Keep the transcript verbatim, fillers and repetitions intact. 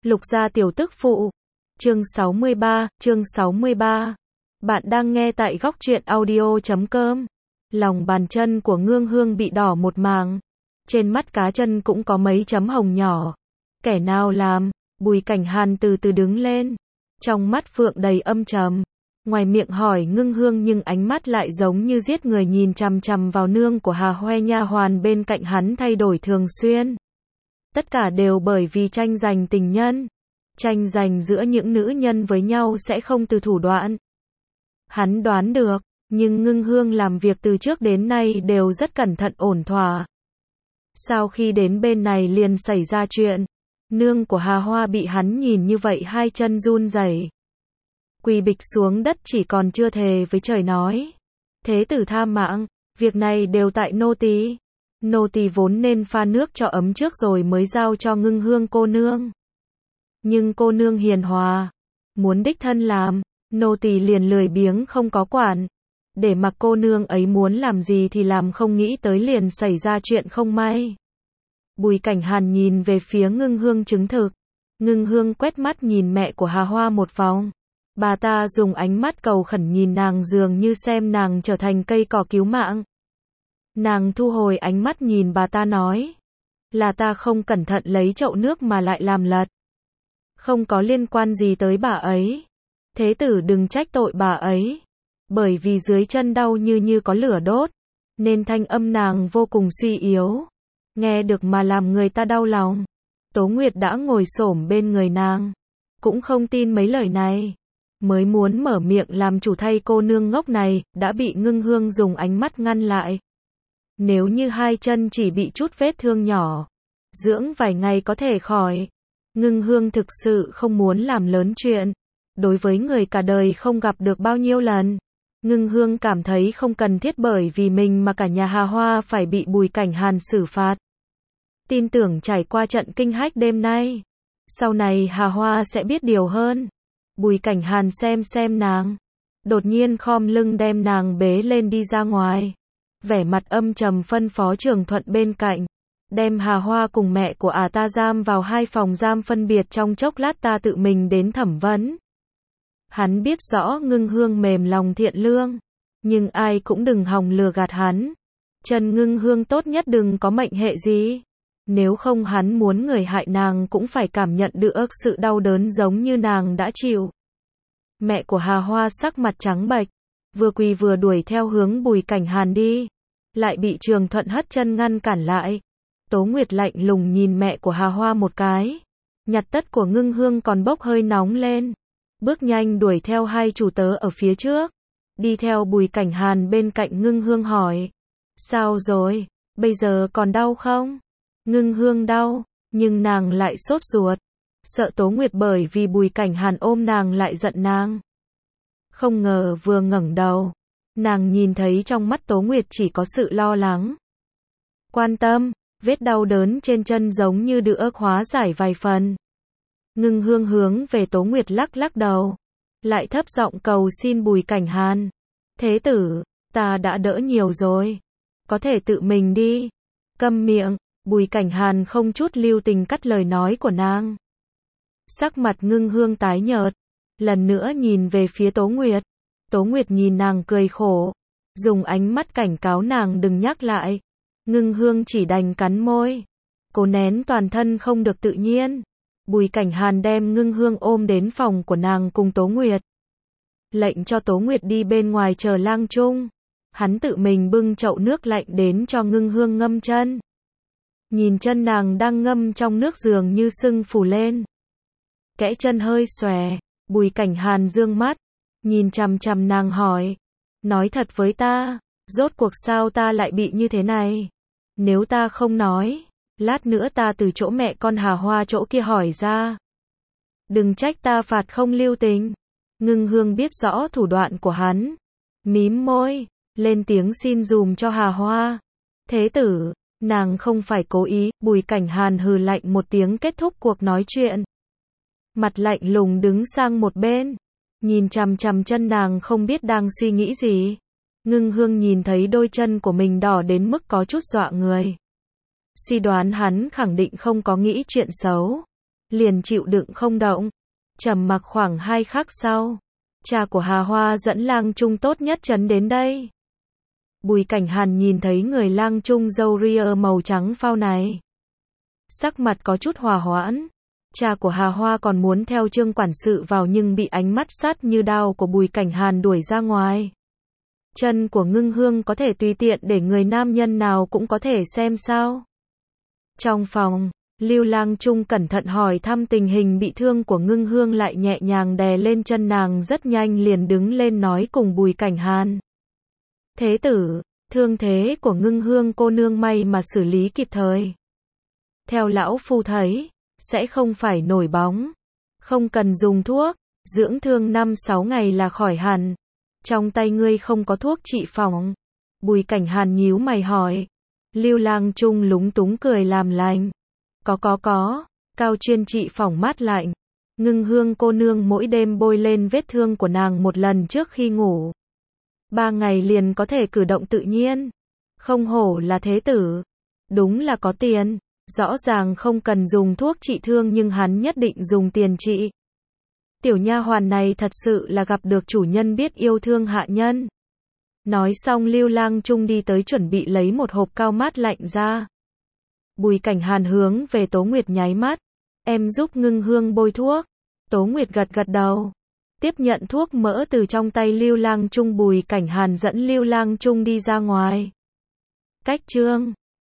Lục gia tiểu tức phụ. Chương sáu mươi ba, chương sáu mươi ba. Bạn đang nghe tại góc truyện audio chấm com. Lòng bàn chân của Ngưng Hương bị đỏ một mảng. Trên mắt cá chân cũng có mấy chấm hồng nhỏ. Kẻ nào làm? Bùi Cảnh Hàn từ từ đứng lên. Trong mắt phượng đầy âm trầm. Ngoài miệng hỏi Ngưng Hương nhưng ánh mắt lại giống như giết người nhìn chằm chằm vào nương của Hà Hoe nha hoàn bên cạnh hắn thay đổi thường xuyên. Tất cả đều bởi vì tranh giành tình nhân. Tranh giành giữa những nữ nhân với nhau sẽ không từ thủ đoạn. Hắn đoán được, nhưng Ngưng Hương làm việc từ trước đến nay đều rất cẩn thận ổn thỏa. Sau khi đến bên này liền xảy ra chuyện. Nương của Hà Hoa bị hắn nhìn như vậy hai chân run rẩy, quỳ bịch xuống đất chỉ còn chưa thề với trời nói. Thế tử tha mạng, việc này đều tại nô tỳ. Nô tỳ vốn nên pha nước cho ấm trước rồi mới giao cho Ngưng Hương cô nương. Nhưng cô nương hiền hòa, muốn đích thân làm, nô tỳ liền lười biếng không có quản. Để mặc cô nương ấy muốn làm gì thì làm, không nghĩ tới liền xảy ra chuyện không may. Bùi Cảnh Hàn nhìn về phía Ngưng Hương chứng thực. Ngưng Hương quét mắt nhìn mẹ của Hà Hoa một vòng. Bà ta dùng ánh mắt cầu khẩn nhìn nàng dường như xem nàng trở thành cây cỏ cứu mạng. Nàng thu hồi ánh mắt nhìn bà ta nói. Là ta không cẩn thận lấy chậu nước mà lại làm lật. Không có liên quan gì tới bà ấy. Thế tử đừng trách tội bà ấy. Bởi vì dưới chân đau như như có lửa đốt. Nên thanh âm nàng vô cùng suy yếu. Nghe được mà làm người ta đau lòng. Tố Nguyệt đã ngồi xổm bên người nàng. Cũng không tin mấy lời này. Mới muốn mở miệng làm chủ thay cô nương ngốc này, đã bị Ngưng Hương dùng ánh mắt ngăn lại. Nếu như hai chân chỉ bị chút vết thương nhỏ, dưỡng vài ngày có thể khỏi. Ngưng Hương thực sự không muốn làm lớn chuyện. Đối với người cả đời không gặp được bao nhiêu lần, Ngưng Hương cảm thấy không cần thiết bởi vì mình mà cả nhà Hà Hoa phải bị Bùi Cảnh Hàn xử phạt. Tin tưởng trải qua trận kinh hách đêm nay, sau này Hà Hoa sẽ biết điều hơn. Bùi Cảnh Hàn xem xem nàng, đột nhiên khom lưng đem nàng bế lên đi ra ngoài. Vẻ mặt âm trầm phân phó Trường Thuận bên cạnh, đem Hà Hoa cùng mẹ của ả ta giam vào hai phòng giam phân biệt, trong chốc lát ta tự mình đến thẩm vấn. Hắn biết rõ Ngưng Hương mềm lòng thiện lương, nhưng ai cũng đừng hòng lừa gạt hắn. Trần Ngưng Hương tốt nhất đừng có mệnh hệ gì. Nếu không hắn muốn người hại nàng cũng phải cảm nhận được sự đau đớn giống như nàng đã chịu. Mẹ của Hà Hoa sắc mặt trắng bệch, vừa quỳ vừa đuổi theo hướng Bùi Cảnh Hàn đi, lại bị Trường Thuận hất chân ngăn cản lại. Tố Nguyệt lạnh lùng nhìn mẹ của Hà Hoa một cái. Nhặt tất của Ngưng Hương còn bốc hơi nóng lên, bước nhanh đuổi theo hai chủ tớ ở phía trước. Đi theo Bùi Cảnh Hàn bên cạnh Ngưng Hương hỏi. Sao rồi, bây giờ còn đau không? Ngưng Hương đau, nhưng nàng lại sốt ruột. Sợ Tố Nguyệt bởi vì Bùi Cảnh Hàn ôm nàng lại giận nàng. Không ngờ vừa ngẩng đầu, nàng nhìn thấy trong mắt Tố Nguyệt chỉ có sự lo lắng, quan tâm. Vết đau đớn trên chân giống như được hóa giải vài phần. Ngưng Hương hướng về Tố Nguyệt lắc lắc đầu, lại thấp giọng cầu xin Bùi Cảnh Hàn. Thế tử, ta đã đỡ nhiều rồi, có thể tự mình đi. Câm miệng. Bùi Cảnh Hàn không chút lưu tình cắt lời nói của nàng. Sắc mặt Ngưng Hương tái nhợt, lần nữa nhìn về phía Tố Nguyệt. Tố Nguyệt nhìn nàng cười khổ, dùng ánh mắt cảnh cáo nàng đừng nhắc lại. Ngưng Hương chỉ đành cắn môi, cố nén toàn thân không được tự nhiên. Bùi Cảnh Hàn đem Ngưng Hương ôm đến phòng của nàng cùng Tố Nguyệt, lệnh cho Tố Nguyệt đi bên ngoài chờ lang chung. Hắn tự mình bưng chậu nước lạnh đến cho Ngưng Hương ngâm chân. Nhìn chân nàng đang ngâm trong nước dường như sưng phù lên, kẽ chân hơi xòe. Bùi Cảnh Hàn dương mắt, nhìn chằm chằm nàng hỏi. Nói thật với ta, rốt cuộc sao ta lại bị như thế này? Nếu ta không nói, lát nữa ta từ chỗ mẹ con Hà Hoa chỗ kia hỏi ra. Đừng trách ta phạt không lưu tình. Ngưng Hương biết rõ thủ đoạn của hắn, mím môi, lên tiếng xin dùm cho Hà Hoa. Thế tử, nàng không phải cố ý. Bùi Cảnh Hàn hừ lạnh một tiếng kết thúc cuộc nói chuyện. Mặt lạnh lùng đứng sang một bên, nhìn chằm chằm chân nàng không biết đang suy nghĩ gì. Ngưng Hương nhìn thấy đôi chân của mình đỏ đến mức có chút dọa người. Suy đoán hắn khẳng định không có nghĩ chuyện xấu. liền chịu đựng không động. Trầm mặc khoảng hai khắc sau, cha của Hà Hoa dẫn lang trung tốt nhất trấn đến đây. Bùi Cảnh Hàn nhìn thấy người lang trung râu ria màu trắng phao này, sắc mặt có chút hòa hoãn. Cha của Hà Hoa còn muốn theo Trương quản sự vào nhưng bị ánh mắt sát như đao của Bùi Cảnh Hàn đuổi ra ngoài. Chân của Ngưng Hương có thể tùy tiện để người nam nhân nào cũng có thể xem sao? Trong phòng, Lưu Lang Trung cẩn thận hỏi thăm tình hình bị thương của Ngưng Hương, lại nhẹ nhàng đè lên chân nàng, rất nhanh liền đứng lên nói cùng Bùi Cảnh Hàn. Thế tử, thương thế của Ngưng Hương cô nương may mà xử lý kịp thời. Theo lão phu thấy, sẽ không phải nổi bóng. Không cần dùng thuốc, dưỡng thương năm sáu ngày là khỏi hẳn. Trong tay ngươi không có thuốc trị phỏng. Bùi Cảnh Hàn nhíu mày hỏi. Lưu Lang Trung lúng túng cười làm lành. Có có có, cao chuyên trị phỏng mát lạnh. Ngưng Hương cô nương mỗi đêm bôi lên vết thương của nàng một lần trước khi ngủ. Ba ngày liền có thể cử động tự nhiên. Không hổ là thế tử. Đúng là có tiền. Rõ ràng không cần dùng thuốc trị thương nhưng hắn nhất định dùng tiền trị. Tiểu nha hoàn này thật sự là gặp được chủ nhân biết yêu thương hạ nhân. Nói xong Lưu Lang Trung đi tới chuẩn bị lấy một hộp cao mát lạnh ra. Bùi Cảnh Hàn hướng về Tố Nguyệt nháy mắt. Em giúp Ngưng Hương bôi thuốc. Tố Nguyệt gật gật đầu. Tiếp nhận thuốc mỡ từ trong tay Lưu Lang Trung, Bùi Cảnh Hàn dẫn Lưu Lang Trung đi ra ngoài. Cách chương